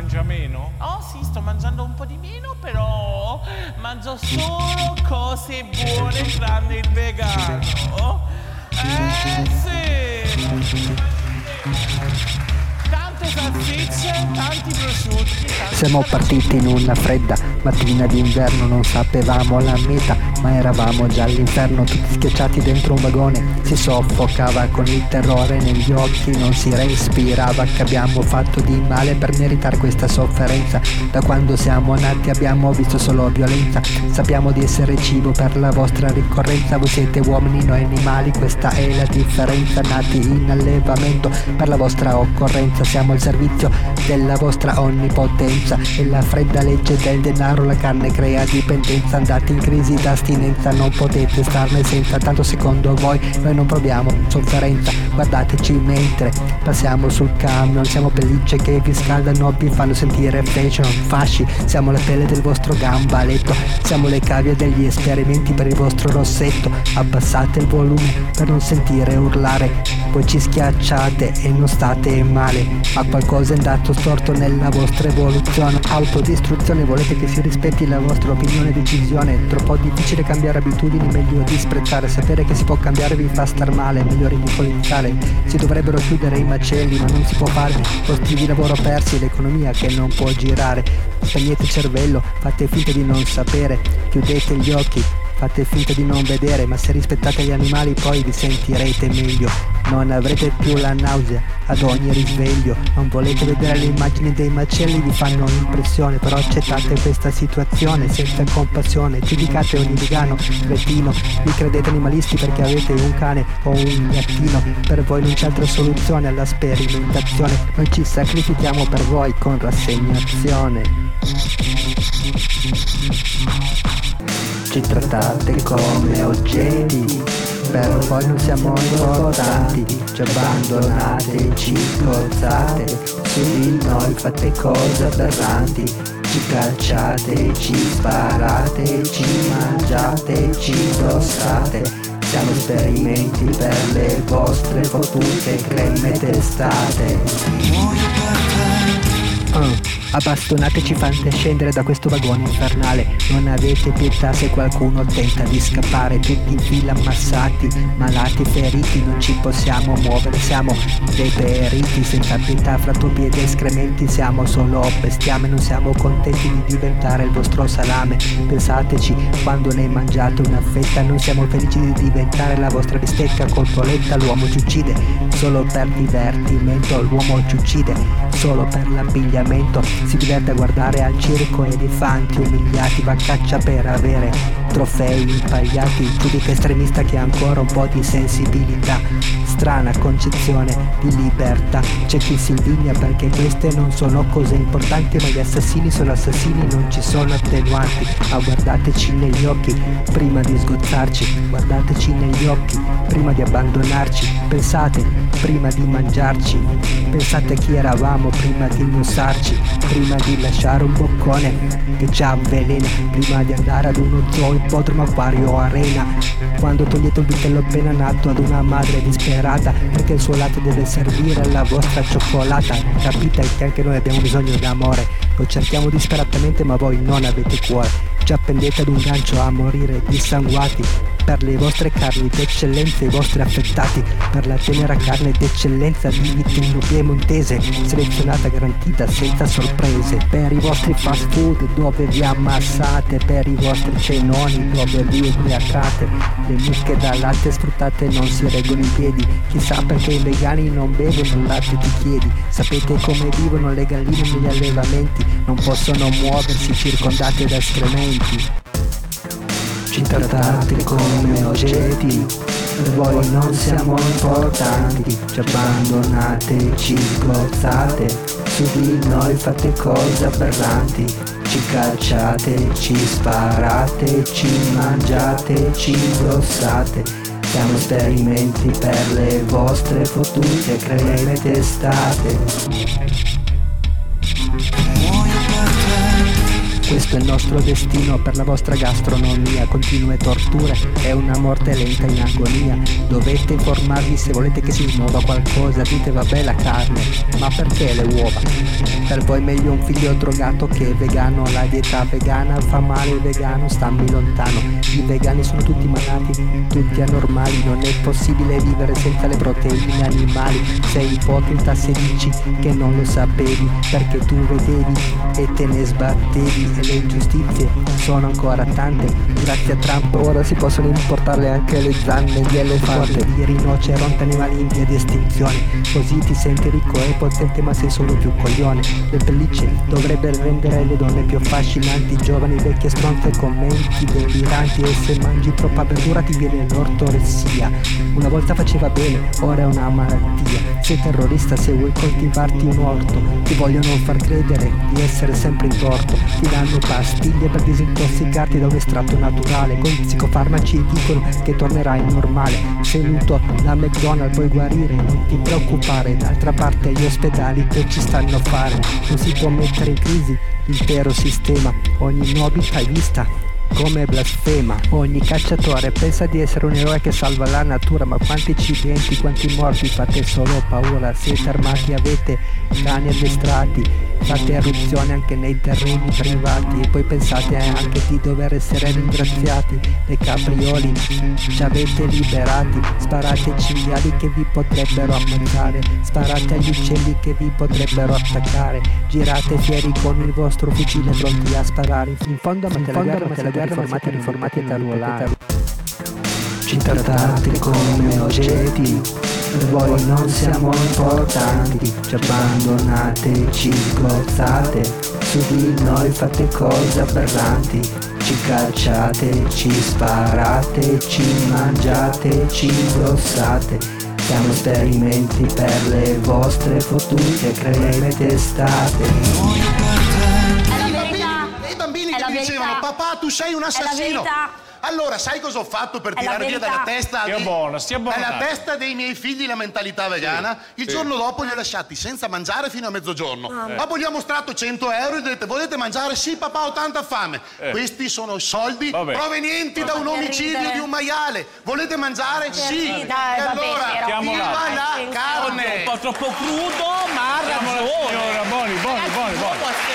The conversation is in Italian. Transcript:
mangia meno? Oh sì, sto mangiando un po' di meno, però mangio solo cose buone tranne il vegano. Sì! Tante salsicce, tanti prosciutti. Siamo partiti in una fredda mattina d'inverno, non sapevamo la meta, ma eravamo già all'inferno, tutti schiacciati dentro un vagone. Si soffocava con il terrore negli occhi, non si respirava. Che abbiamo fatto di male per meritare questa sofferenza? Da quando siamo nati abbiamo visto solo violenza. Sappiamo di essere cibo per la vostra ricorrenza. Voi siete uomini, noi animali, questa è la differenza. Nati in allevamento per la vostra occorrenza, siamo al servizio della vostra onnipotenza. E la fredda legge del denaro, la carne crea dipendenza. Andate in crisi d'astinenza, non potete starne senza. Tanto secondo voi noi non proviamo sofferenza. Guardateci mentre passiamo sul camion, siamo pellicce che vi scaldano, vi fanno sentire fashion, fasci. Siamo la pelle del vostro gambaletto, siamo le cavie degli esperimenti per il vostro rossetto. Abbassate il volume per non sentire urlare, poi ci schiacciate e non state male. Ma qualcosa è andato storto nella vostra evoluzione. Autodistruzione, volete che si rispetti la vostra opinione e decisione. È troppo difficile cambiare abitudini, meglio disprezzare. Sapere che si può cambiare vi fa star male, meglio ridicolizzare. Si dovrebbero chiudere i macelli, ma non si può fare. Posti di lavoro persi, l'economia che non può girare. Spegnete il cervello, fate finta di non sapere. Chiudete gli occhi, fate finta di non vedere. Ma se rispettate gli animali poi vi sentirete meglio. Non avrete più la nausea ad ogni risveglio. Non volete vedere le immagini dei macelli, vi fanno impressione. Però accettate questa situazione senza compassione. Giudicate ogni vegano cretino. Vi credete animalisti perché avete un cane o un gattino. Per voi non c'è altra soluzione alla sperimentazione. Noi ci sacrifichiamo per voi con rassegnazione. Ci trattate come oggetti, per voi non siamo importanti. Ci abbandonate, ci scozzate, su di noi fate cose aberranti. Ci cacciate, ci sparate, ci mangiate, ci indossate. Siamo esperimenti per le vostre fottute creme testate. A bastonate ci fate scendere da questo vagone infernale. Non avete pietà se qualcuno tenta di scappare. Tutti in fila ammassati, malati, feriti. Non ci possiamo muovere, siamo deperiti. Senza pietà fra tubi ed escrementi. Siamo solo bestiame, non siamo contenti di diventare il vostro salame. Pensateci quando ne mangiate una fetta. Non siamo felici di diventare la vostra bistecca cotoletta. L'uomo ci uccide solo per divertimento. L'uomo ci uccide solo per l'abbigliamento. Si diverte a guardare al circo elefanti umiliati, va a caccia per avere trofei impagliati. Giudica estremista che ha ancora un po' di sensibilità. Strana concezione di libertà. C'è chi si indigna perché queste non sono cose importanti, ma gli assassini sono assassini, non ci sono attenuanti. Ma guardateci negli occhi prima di sgozzarci. Guardateci negli occhi prima di abbandonarci. Pensate prima di mangiarci. Pensate a chi eravamo prima di indossarci. Prima di lasciare un boccone che ci avvelena. Prima di andare ad uno zoo, ippodromo, acquario o arena. Quando togliete un vitello appena nato ad una madre disperata perché il suo latte deve servire alla vostra cioccolata. Capite che anche noi abbiamo bisogno d'amore. Lo cerchiamo disperatamente ma voi non avete cuore. Ci appendete ad un gancio a morire dissanguati. Per le vostre carni d'eccellenza, i vostri affettati. Per la tenera carne d'eccellenza di vitello piemontese, selezionata, garantita, senza sorprese. Per i vostri fast food dove vi ammassate. Per i vostri cenoni dove vi ubriacate. Le mucche da latte sfruttate non si reggono in piedi. Chissà perché i vegani non bevono latte, ti chiedi. Sapete come vivono le galline negli allevamenti? Non possono muoversi, circondate da escrementi. Ci trattate come oggetti, per voi non siamo importanti. Ci abbandonate, ci sgozzate, su di noi fate cose aberranti. Ci cacciate, ci sparate, ci mangiate, ci indossate. Siamo esperimenti per le vostre fottute creme testate. Questo è il nostro destino per la vostra gastronomia. Continue torture è una morte lenta in agonia. Dovete informarvi se volete che si muova qualcosa. Dite vabbè la carne, ma perché le uova? Per voi meglio un figlio drogato che vegano. La dieta vegana fa male, il vegano stammi lontano. I vegani sono tutti malati, tutti anormali. Non è possibile vivere senza le proteine animali. Sei ipocrita se dici che non lo sapevi, perché tu vedevi e te ne sbattevi. E le ingiustizie sono ancora tante. Grazie a Trump ora si possono importarle anche le zanne di elefante, di rinoceronte, animali in via di estinzione. Così ti senti ricco e potente ma sei solo più coglione. Le pellicce dovrebbero rendere le donne più affascinanti, giovani, vecchie, stronze, commenti deliranti. E se mangi troppa verdura ti viene l'ortoressia. Una volta faceva bene, ora è una malattia. Sei terrorista se vuoi coltivarti un orto. Ti vogliono far credere di essere sempre in torto. Ti danno pastiglie per disintossicarti da un estratto naturale. Con i psicofarmaci dicono che tornerai normale. Sei venuto da McDonald's, puoi guarire, non ti preoccupare. D'altra parte gli ospedali che ci stanno a fare? Non si può mettere in crisi l'intero sistema. Ogni novità è vista come blasfema. Ogni cacciatore pensa di essere un eroe che salva la natura, ma quanti incidenti, quanti morti, fate solo paura. Siete armati, avete cani addestrati, fate eruzione anche nei terreni privati. E poi pensate anche di dover essere ringraziati. Dei caprioli ci avete liberati. Sparate ai cinghiali che vi potrebbero ammazzare, sparate agli uccelli che vi potrebbero attaccare. Girate fieri con il vostro fucile pronti a sparare. In fondo amate la guerra, riformati e arruolati. Ci trattate come oggetti, per voi non siamo importanti. Ci abbandonate, ci sgozzate, su di noi fate cose aberranti. Ci cacciate, ci sparate, ci mangiate, ci ingrossate. Siamo esperimenti per le vostre fottute creme testate. Dicevano papà tu sei un assassino. Allora sai cosa ho fatto per tirare via dalla testa dalla testa dei miei figli la mentalità vegana? Il giorno dopo li ho lasciati senza mangiare fino a mezzogiorno. Dopo gli ho mostrato 100 euro e detto volete mangiare? Sì papà, ho tanta fame. Questi sono soldi provenienti da un omicidio di un maiale. Volete mangiare? Sì. E allora viva la carne. Un po' troppo crudo, ma ha ragione. Buoni.